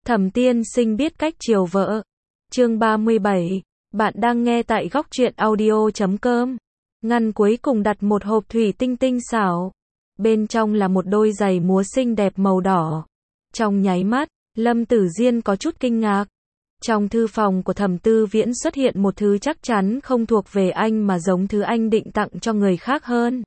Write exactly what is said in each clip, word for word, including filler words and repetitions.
Thẩm Tiên Sinh biết cách chiều vợ. Chương ba mươi bảy. Bạn đang nghe tại góc truyện audio chấm com. Ngăn cuối cùng đặt một hộp thủy tinh tinh xảo. Bên trong là một đôi giày múa xinh đẹp màu đỏ. Trong nháy mắt, Lâm Tử Diên có chút kinh ngạc. Trong thư phòng của Thẩm Tư Viễn xuất hiện một thứ chắc chắn không thuộc về anh mà giống thứ anh định tặng cho người khác hơn.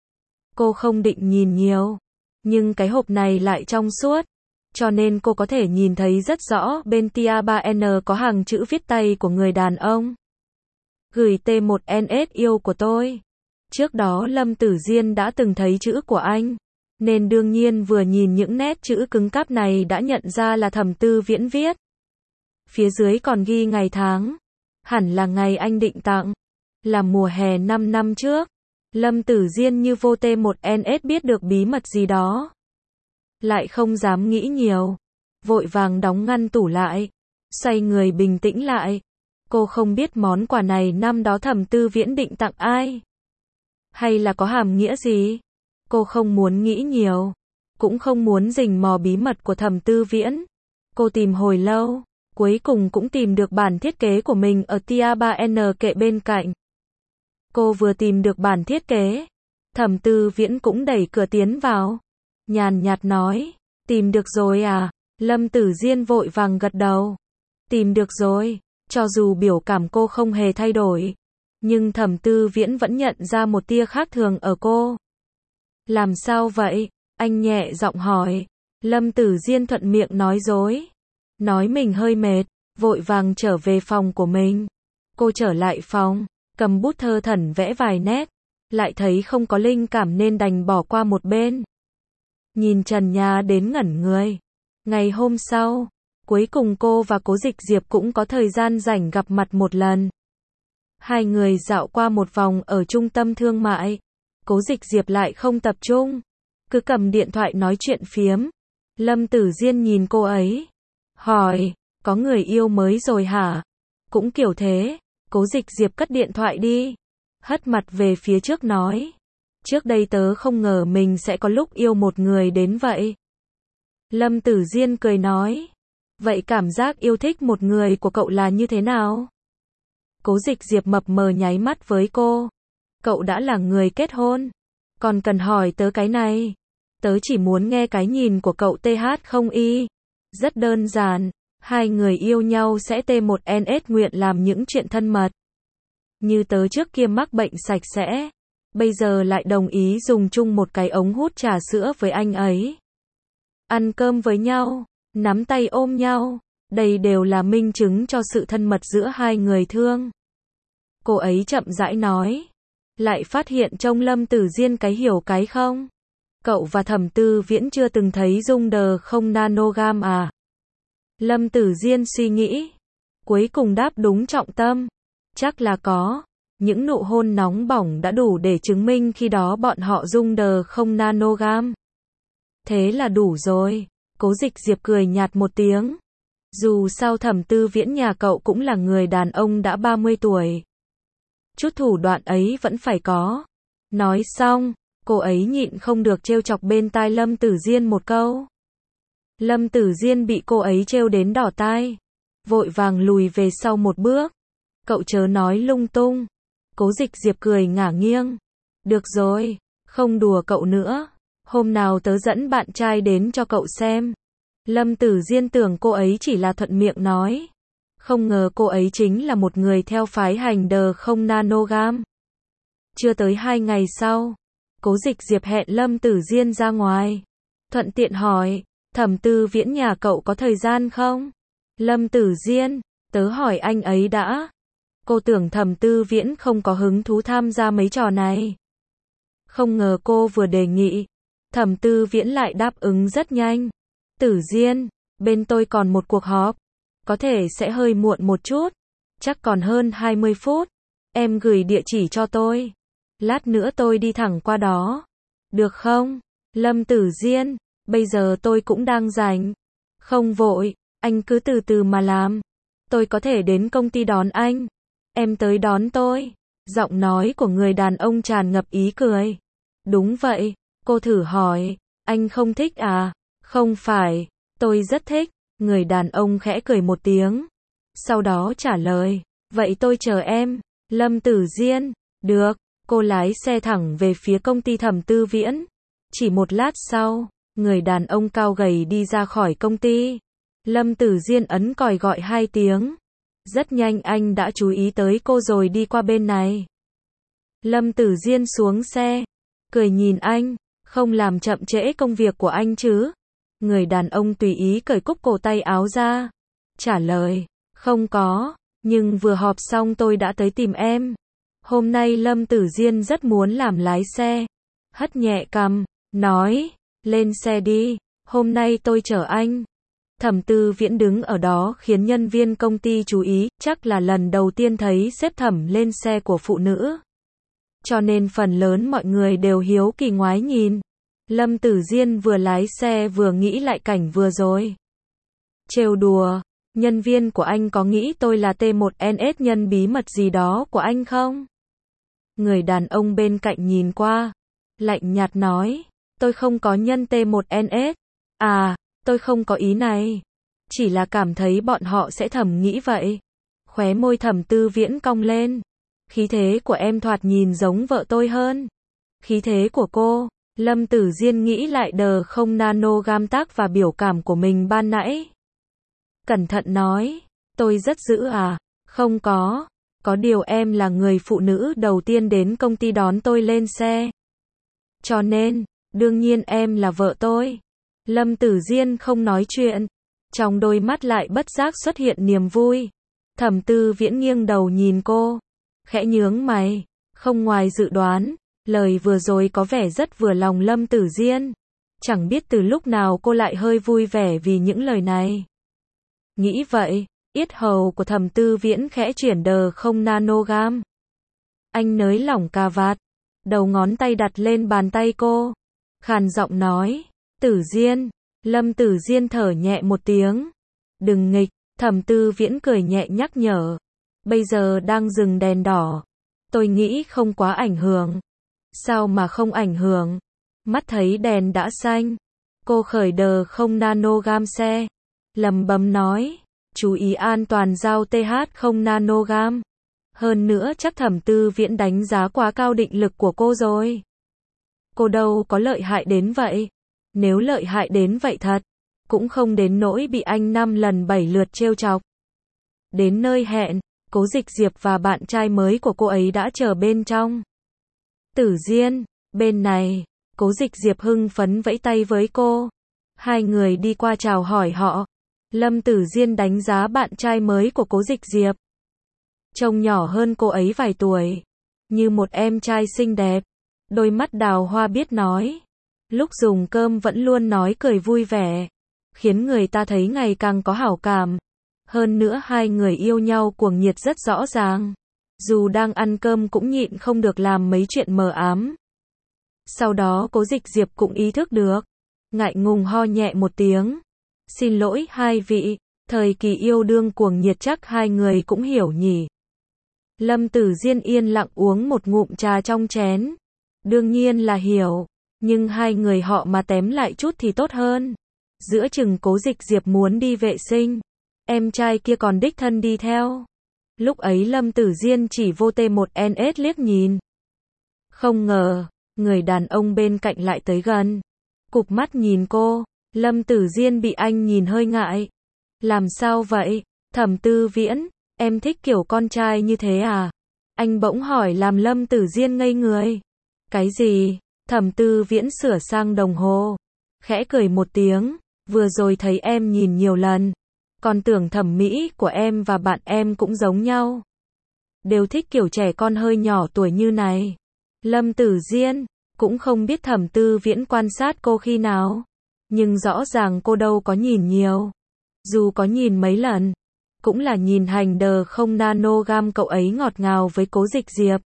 Cô không định nhìn nhiều, nhưng cái hộp này lại trong suốt, cho nên cô có thể nhìn thấy rất rõ bên tia ba N có hàng chữ viết tay của người đàn ông. Gửi T một N S yêu của tôi. Trước đó Lâm Tử Diên đã từng thấy chữ của anh, nên đương nhiên vừa nhìn những nét chữ cứng cáp này đã nhận ra là Thẩm Tư Viễn viết. Phía dưới còn ghi ngày tháng, hẳn là ngày anh định tặng, là mùa hè năm năm trước. Lâm Tử Diên như vô T một N S biết được bí mật gì đó, lại không dám nghĩ nhiều, vội vàng đóng ngăn tủ lại, xoay người bình tĩnh lại. Cô không biết món quà này năm đó Thẩm Tư Viễn định tặng ai, hay là có hàm nghĩa gì. Cô không muốn nghĩ nhiều, cũng không muốn rình mò bí mật của Thẩm Tư Viễn. Cô tìm hồi lâu, cuối cùng cũng tìm được bản thiết kế của mình ở tia ba N kệ bên cạnh. Cô vừa tìm được bản thiết kế, Thẩm Tư Viễn cũng đẩy cửa tiến vào, nhàn nhạt nói, tìm được rồi à? Lâm Tử Diên vội vàng gật đầu. Tìm được rồi. Cho dù biểu cảm cô không hề thay đổi, nhưng Thẩm Tư Viễn vẫn nhận ra một tia khác thường ở cô. Làm sao vậy? Anh nhẹ giọng hỏi. Lâm Tử Diên thuận miệng nói dối, nói mình hơi mệt, vội vàng trở về phòng của mình. Cô trở lại phòng, cầm bút thơ thẩn vẽ vài nét, lại thấy không có linh cảm nên đành bỏ qua một bên. Nhìn trần nhà đến ngẩn người. Ngày hôm sau, cuối cùng cô và Cố Dịch Diệp cũng có thời gian rảnh gặp mặt một lần. Hai người dạo qua một vòng ở trung tâm thương mại. Cố Dịch Diệp lại không tập trung, cứ cầm điện thoại nói chuyện phiếm. Lâm Tử Diên nhìn cô ấy, hỏi, có người yêu mới rồi hả? Cũng kiểu thế. Cố Dịch Diệp cất điện thoại đi, hất mặt về phía trước nói, trước đây tớ không ngờ mình sẽ có lúc yêu một người đến vậy. Lâm Tử Diên cười nói, vậy cảm giác yêu thích một người của cậu là như thế nào? Cố Dịch Diệp mập mờ nháy mắt với cô, cậu đã là người kết hôn, còn cần hỏi tớ cái này? Tớ chỉ muốn nghe cái nhìn của cậu. Th không y. Rất đơn giản, hai người yêu nhau sẽ T một N S nguyện làm những chuyện thân mật. Như tớ trước kia mắc bệnh sạch sẽ, bây giờ lại đồng ý dùng chung một cái ống hút trà sữa với anh ấy. Ăn cơm với nhau, nắm tay ôm nhau, đây đều là minh chứng cho sự thân mật giữa hai người thương. Cô ấy chậm rãi nói, lại phát hiện trong Lâm Tử Diên cái hiểu cái không. Cậu và Thẩm Tư Viễn chưa từng thấy dung đờ không nanogam à? Lâm Tử Diên suy nghĩ, cuối cùng đáp đúng trọng tâm, chắc là có. Những nụ hôn nóng bỏng đã đủ để chứng minh khi đó bọn họ dung đờ không nanogam. Thế là đủ rồi. Cố Dịch Diệp cười nhạt một tiếng. Dù sao Thẩm Tư Viễn nhà cậu cũng là người đàn ông đã ba mươi tuổi. Chút thủ đoạn ấy vẫn phải có. Nói xong, cô ấy nhịn không được trêu chọc bên tai Lâm Tử Diên một câu. Lâm Tử Diên bị cô ấy trêu đến đỏ tai, vội vàng lùi về sau một bước. Cậu chớ nói lung tung. Cố Dịch Diệp cười ngả nghiêng. Được rồi, không đùa cậu nữa. Hôm nào tớ dẫn bạn trai đến cho cậu xem. Lâm Tử Diên tưởng cô ấy chỉ là thuận miệng nói, không ngờ cô ấy chính là một người theo phái hành đờ không nanogam. Chưa tới hai ngày sau, Cố Dịch Diệp hẹn Lâm Tử Diên ra ngoài, thuận tiện hỏi, Thẩm Tư Viễn nhà cậu có thời gian không? Lâm Tử Diên, tớ hỏi anh ấy đã. Cô tưởng Thẩm Tư Viễn không có hứng thú tham gia mấy trò này. Không ngờ cô vừa đề nghị, Thẩm Tư Viễn lại đáp ứng rất nhanh. Tử Diên, bên tôi còn một cuộc họp, có thể sẽ hơi muộn một chút, chắc còn hơn hai mươi phút. Em gửi địa chỉ cho tôi, lát nữa tôi đi thẳng qua đó. Được không? Lâm Tử Diên, bây giờ tôi cũng đang rảnh. Không vội, anh cứ từ từ mà làm. Tôi có thể đến công ty đón anh. Em tới đón tôi. Giọng nói của người đàn ông tràn ngập ý cười. Đúng vậy. Cô thử hỏi, anh không thích à? Không phải, tôi rất thích, Người đàn ông khẽ cười một tiếng. Sau đó trả lời. Vậy tôi chờ em. Lâm Tử Diên. Được. Cô lái xe thẳng về phía công ty Thẩm Tư Viễn. Chỉ một lát sau, người đàn ông cao gầy đi ra khỏi công ty. Lâm Tử Diên ấn còi gọi hai tiếng. Rất nhanh anh đã chú ý tới cô rồi đi qua bên này. Lâm Tử Diên xuống xe, cười nhìn anh, không làm chậm trễ công việc của anh chứ? Người đàn ông tùy ý cởi cúc cổ tay áo ra, trả lời, không có, nhưng vừa họp xong tôi đã tới tìm em. Hôm nay Lâm Tử Diên rất muốn làm lái xe, hất nhẹ cằm, nói, lên xe đi, hôm nay tôi chở anh. Thẩm Tư Viễn đứng ở đó khiến nhân viên công ty chú ý, chắc là lần đầu tiên thấy sếp Thẩm lên xe của phụ nữ. Cho nên phần lớn mọi người đều hiếu kỳ ngoái nhìn. Lâm Tử Diên vừa lái xe vừa nghĩ lại cảnh vừa rồi. Trêu đùa, nhân viên của anh có nghĩ tôi là T một N S nhân bí mật gì đó của anh không? Người đàn ông bên cạnh nhìn qua, lạnh nhạt nói, tôi không có nhân T một N S. À, tôi không có ý này. Chỉ là cảm thấy bọn họ sẽ thầm nghĩ vậy. Khóe môi Thẩm Tư Viễn cong lên. Khí thế của em thoạt nhìn giống vợ tôi hơn. Khí thế của cô, Lâm Tử Diên nghĩ lại đờ không nano gam tác và biểu cảm của mình ban nãy. Cẩn thận nói, tôi rất dữ à? Không có. Có điều em là người phụ nữ đầu tiên đến công ty đón tôi lên xe. Cho nên, đương nhiên em là vợ tôi. Lâm Tử Diên không nói chuyện. Trong đôi mắt lại bất giác xuất hiện niềm vui. Thẩm Tư Viễn nghiêng đầu nhìn cô. Khẽ nhướng mày. Không ngoài dự đoán, lời vừa rồi có vẻ rất vừa lòng Lâm Tử Diên. Chẳng biết từ lúc nào cô lại hơi vui vẻ vì những lời này. Nghĩ vậy, yết hầu của Thẩm Tư Viễn khẽ chuyển đờ không nanogam. Anh nới lỏng cà vạt, đầu ngón tay đặt lên bàn tay cô, khàn giọng nói, Tử Diên. Lâm Tử Diên thở nhẹ một tiếng. Đừng nghịch, Thẩm Tư Viễn cười nhẹ nhắc nhở. Bây giờ đang dừng đèn đỏ. Tôi nghĩ không quá ảnh hưởng. Sao mà không ảnh hưởng? Mắt thấy đèn đã xanh. Cô khởi đờ không nanogam xe. Lầm bầm nói. Chú ý an toàn giao T H không nanogam. Hơn nữa chắc Thẩm Tư Viễn đánh giá quá cao định lực của cô rồi. Cô đâu có lợi hại đến vậy. Nếu lợi hại đến vậy thật, cũng không đến nỗi bị anh năm lần bảy lượt trêu chọc. Đến nơi hẹn, Cố Dịch Diệp và bạn trai mới của cô ấy đã chờ bên trong. Tử Diên, bên này, Cố Dịch Diệp hưng phấn vẫy tay với cô. Hai người đi qua chào hỏi họ. Lâm Tử Diên đánh giá bạn trai mới của Cố Dịch Diệp. Trông nhỏ hơn cô ấy vài tuổi, như một em trai xinh đẹp, đôi mắt đào hoa biết nói. Lúc dùng cơm vẫn luôn nói cười vui vẻ, khiến người ta thấy ngày càng có hảo cảm. Hơn nữa hai người yêu nhau cuồng nhiệt rất rõ ràng. Dù đang ăn cơm cũng nhịn không được làm mấy chuyện mờ ám. Sau đó Cố Dịch Diệp cũng ý thức được, ngại ngùng ho nhẹ một tiếng. Xin lỗi hai vị, thời kỳ yêu đương cuồng nhiệt chắc hai người cũng hiểu nhỉ. Lâm Tử Diên yên lặng uống một ngụm trà trong chén. Đương nhiên là hiểu. Nhưng hai người họ mà tém lại chút thì tốt hơn. Giữa chừng Cố Dịch Diệp muốn đi vệ sinh, em trai kia còn đích thân đi theo. Lúc ấy Lâm Tử Diên chỉ vô T một N S liếc nhìn. Không ngờ, người đàn ông bên cạnh lại tới gần. Cụp mắt nhìn cô, Lâm Tử Diên bị anh nhìn hơi ngại. Làm sao vậy? Thẩm Tư Viễn, em thích kiểu con trai như thế à? Anh bỗng hỏi làm Lâm Tử Diên ngây người. Cái gì? Thẩm Tư Viễn sửa sang đồng hồ, khẽ cười một tiếng, vừa rồi thấy em nhìn nhiều lần, còn tưởng thẩm mỹ của em và bạn em cũng giống nhau. Đều thích kiểu trẻ con hơi nhỏ tuổi như này. Lâm Tử Diên, cũng không biết Thẩm Tư Viễn quan sát cô khi nào, nhưng rõ ràng cô đâu có nhìn nhiều. Dù có nhìn mấy lần, cũng là nhìn hành đờ không nanogam cậu ấy ngọt ngào với Cố Dịch Diệp.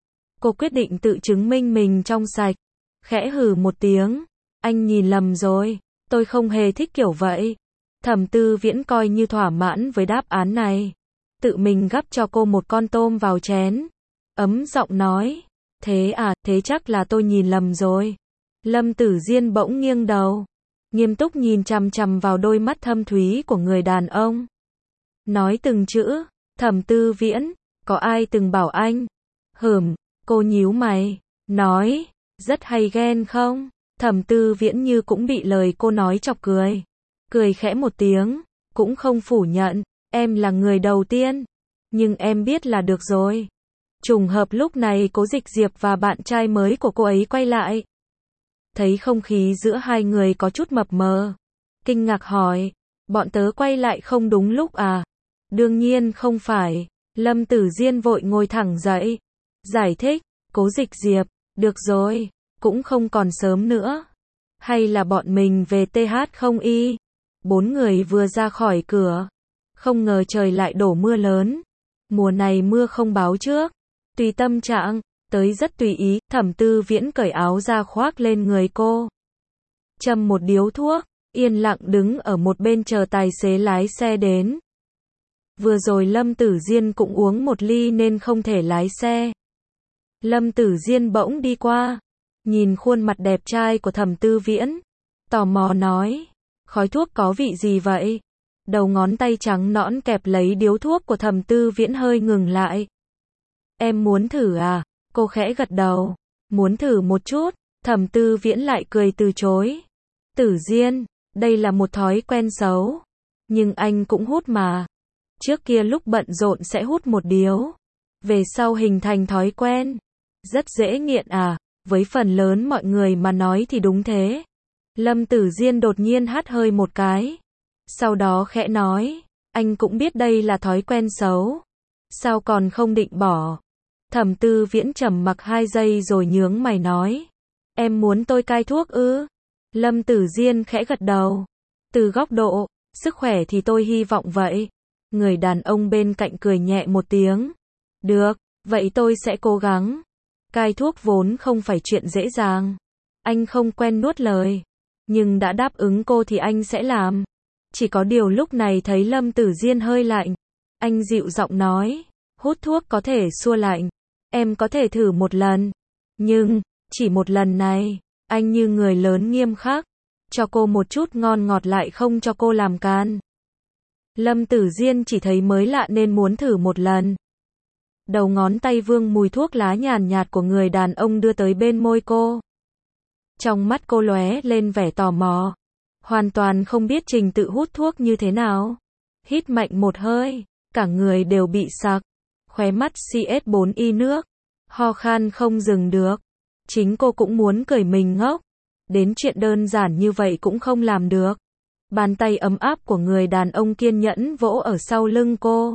Cô quyết định tự chứng minh mình trong sạch. Khẽ hừ một tiếng. Anh nhìn lầm rồi. Tôi không hề thích kiểu vậy. Thẩm Tư Viễn coi như thỏa mãn với đáp án này. Tự mình gắp cho cô một con tôm vào chén. Ấm giọng nói. Thế à, thế chắc là tôi nhìn lầm rồi. Lâm Tử Diên bỗng nghiêng đầu. nghiêm túc nhìn chằm chằm vào đôi mắt thâm thúy của người đàn ông. Nói từng chữ, Thẩm Tư Viễn, có ai từng bảo anh? Hửm, cô nhíu mày, nói, rất hay ghen không? Thẩm Tư Viễn như cũng bị lời cô nói chọc cười. Cười khẽ một tiếng, cũng không phủ nhận, em là người đầu tiên. Nhưng em biết là được rồi. Trùng hợp lúc này Cố Dịch Diệp và bạn trai mới của cô ấy quay lại. Thấy không khí giữa hai người có chút mập mờ. Kinh ngạc hỏi, bọn tớ quay lại không đúng lúc à? Đương nhiên không phải. Lâm Tử Diên vội ngồi thẳng dậy. Giải thích, Cố Dịch Diệp, được rồi, cũng không còn sớm nữa. Hay là bọn mình về tê hát không y? Bốn người vừa ra khỏi cửa. Không ngờ trời lại đổ mưa lớn. Mùa này mưa không báo trước. Tùy tâm trạng, tới rất tùy ý, Thẩm Tư Viễn cởi áo ra khoác lên người cô. Châm một điếu thuốc, yên lặng đứng ở một bên chờ tài xế lái xe đến. Vừa rồi Lâm Tử Diên cũng uống một ly nên không thể lái xe. Lâm Tử Diên bỗng đi qua, nhìn khuôn mặt đẹp trai của Thẩm Tư Viễn, tò mò nói, khói thuốc có vị gì vậy? Đầu ngón tay trắng nõn kẹp lấy điếu thuốc của Thẩm Tư Viễn hơi ngừng lại. Em muốn thử à? Cô khẽ gật đầu. Muốn thử một chút. Thẩm Tư Viễn lại cười từ chối. Tử Diên, đây là một thói quen xấu. Nhưng anh cũng hút mà. Trước kia lúc bận rộn sẽ hút một điếu. Về sau hình thành thói quen. Rất dễ nghiện à? Với phần lớn mọi người mà nói thì đúng thế. Lâm Tử Diên đột nhiên hắt hơi một cái. Sau đó khẽ nói, anh cũng biết đây là thói quen xấu. Sao còn không định bỏ? Thẩm Tư Viễn trầm mặc hai giây rồi nhướng mày nói, em muốn tôi cai thuốc ư? Lâm Tử Diên khẽ gật đầu. Từ góc độ sức khỏe thì tôi hy vọng vậy. Người đàn ông bên cạnh cười nhẹ một tiếng. Được, vậy tôi sẽ cố gắng. Cai thuốc vốn không phải chuyện dễ dàng. Anh không quen nuốt lời. Nhưng đã đáp ứng cô thì anh sẽ làm. Chỉ có điều lúc này thấy Lâm Tử Diên hơi lạnh. Anh dịu giọng nói, hút thuốc có thể xua lạnh. Em có thể thử một lần. Nhưng, chỉ một lần này, anh như người lớn nghiêm khắc. Cho cô một chút ngon ngọt lại không cho cô làm can. Lâm Tử Diên chỉ thấy mới lạ nên muốn thử một lần. Đầu ngón tay vương mùi thuốc lá nhàn nhạt của người đàn ông đưa tới bên môi cô. Trong mắt cô lóe lên vẻ tò mò. Hoàn toàn không biết trình tự hút thuốc như thế nào. Hít mạnh một hơi, cả người đều bị sặc. Khóe mắt xê ét bốn y nước. Ho khan không dừng được. Chính cô cũng muốn cười mình ngốc. Đến chuyện đơn giản như vậy cũng không làm được. Bàn tay ấm áp của người đàn ông kiên nhẫn vỗ ở sau lưng cô.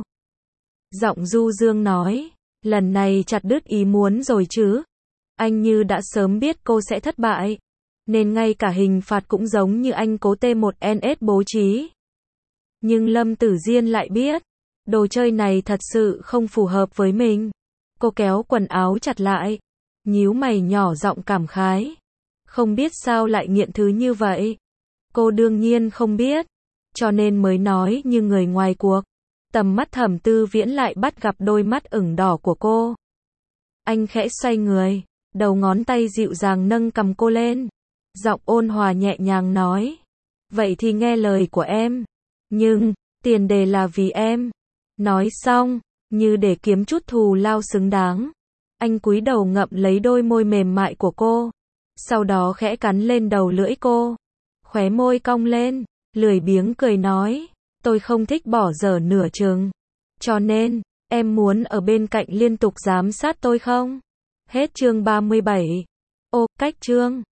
Giọng du dương nói, lần này chặt đứt ý muốn rồi chứ. Anh như đã sớm biết cô sẽ thất bại. Nên ngay cả hình phạt cũng giống như anh cố T một N S bố trí. Nhưng Lâm Tử Diên lại biết, đồ chơi này thật sự không phù hợp với mình. Cô kéo quần áo chặt lại, nhíu mày nhỏ giọng cảm khái. Không biết sao lại nghiện thứ như vậy. Cô đương nhiên không biết, cho nên mới nói như người ngoài cuộc. Tầm mắt Thẩm Tư Viễn lại bắt gặp đôi mắt ửng đỏ của cô. Anh khẽ xoay người, đầu ngón tay dịu dàng nâng cầm cô lên. Giọng ôn hòa nhẹ nhàng nói, vậy thì nghe lời của em. Nhưng, tiền đề là vì em. Nói xong, như để kiếm chút thù lao xứng đáng. Anh cúi đầu ngậm lấy đôi môi mềm mại của cô. Sau đó khẽ cắn lên đầu lưỡi cô. Khóe môi cong lên, lười biếng cười nói, tôi không thích bỏ dở nửa chừng. Cho nên, em muốn ở bên cạnh liên tục giám sát tôi không? Hết chương ba mươi bảy. Ô, cách chương.